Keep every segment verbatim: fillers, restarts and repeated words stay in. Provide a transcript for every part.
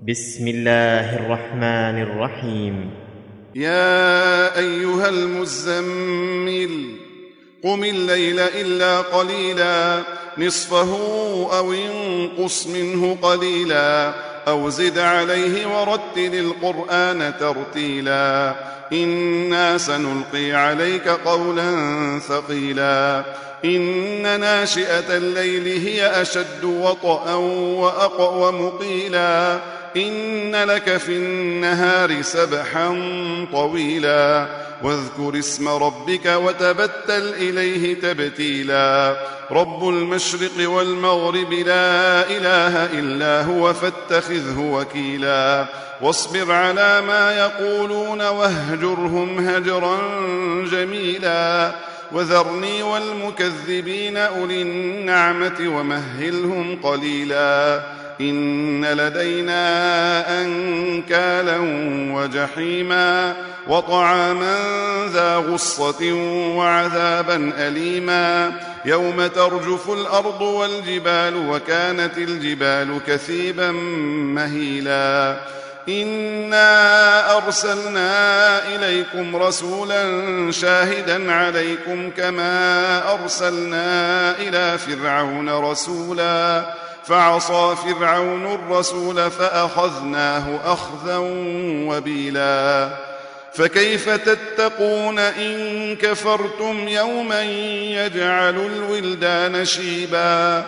بسم الله الرحمن الرحيم. يا أيها المزمل قم الليل إلا قليلا نصفه أو انقص منه قليلا أو زد عليه ورتل القرآن ترتيلا إنا سنلقي عليك قولا ثقيلا إن ناشئة الليل هي أشد وطئا وأقوم قيلا إن لك في النهار سبحا طويلا واذكر اسم ربك وتبتل إليه تبتيلا رب المشرق والمغرب لا إله إلا هو فاتخذه وكيلا واصبر على ما يقولون واهجرهم هجرا جميلا وذرني والمكذبين أولي النعمة ومهلهم قليلا إن لدينا أنكالا وجحيما وطعاما ذا غصة وعذابا أليما يوم ترجف الأرض والجبال وكانت الجبال كثيبا مهيلا إنا أرسلنا إليكم رسولا شاهدا عليكم كما أرسلنا إلى فرعون رسولا فعصى فرعون الرسول فأخذناه أخذا وبيلا فكيف تتقون إن كفرتم يوما يجعل الولدان شيبا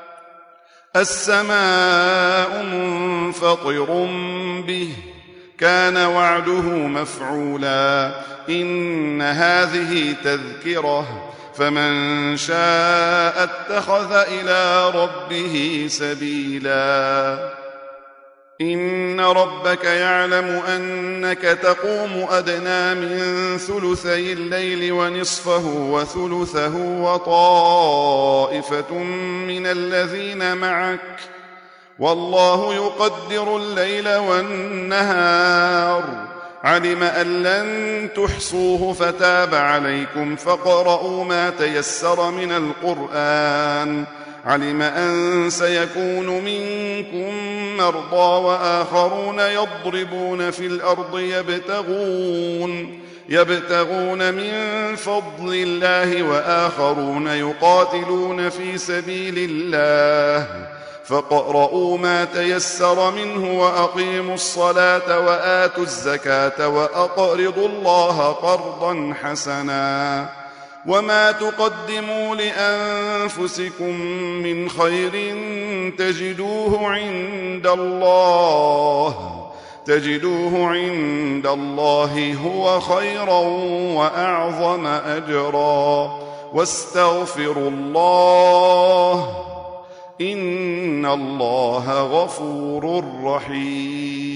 السماء منفطر به كان وعده مفعولا إن هذه تذكرة فمن شاء اتخذ إلى ربه سبيلا إن ربك يعلم أنك تقوم أدنى من ثلثي الليل ونصفه وثلثه وطائفة من الذين معك والله يقدر الليل والنهار علم أن لن تحصوه فتاب عليكم فاقرؤوا ما تيسر من القرآن علم أن سيكون منكم مرضى وآخرون يضربون في الأرض يبتغون يبتغون من فضل الله وآخرون يقاتلون في سبيل الله فاقرؤوا ما تيسر منه وأقيموا الصلاة وآتوا الزكاة وأقرضوا الله قرضا حسنا وما تقدموا لأنفسكم من خير تجدوه عند الله تجدوه عند الله هو خيرا وأعظم أجرا واستغفروا الله إن الله غفور رحيم.